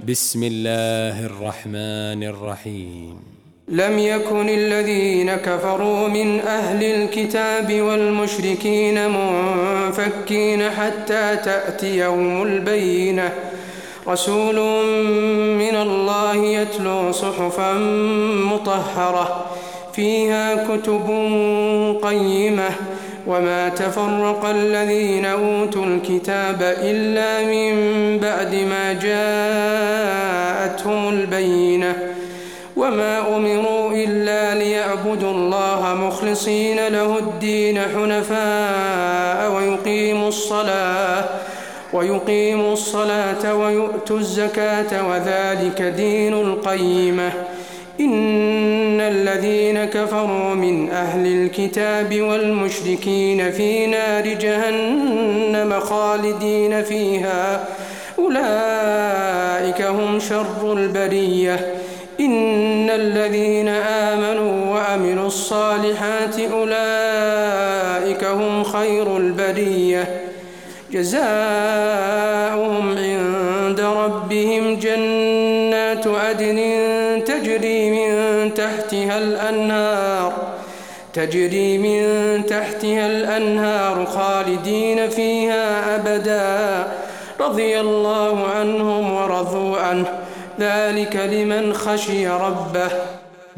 بسم الله الرحمن الرحيم. لم يكن الذين كفروا من أهل الكتاب والمشركين منفكين حتى تأتيهم البينة، رسول من الله يتلو صحفا مطهرة فيها كتب قيمة، وما تفرق الذين أوتوا الكتاب إلا من بعد ما جاءتهم البينة، وما أمروا إلا ليعبدوا الله مخلصين له الدين حنفاء ويقيموا الصلاة ويؤتوا الزكاة وذلك دين القيمة. إن الذين كفروا من أهل الكتاب والمشركين في نار جهنم خالدين فيها أولئك هم شر البرية. إن الذين آمنوا وعملوا الصالحات أولئك هم خير البرية، جزاؤهم عند ربهم جنات عدن تجري من تحتها الأنهار خالدين فيها أبدا، رضي الله عنهم ورضوا عنه، ذلك لمن خشي ربه.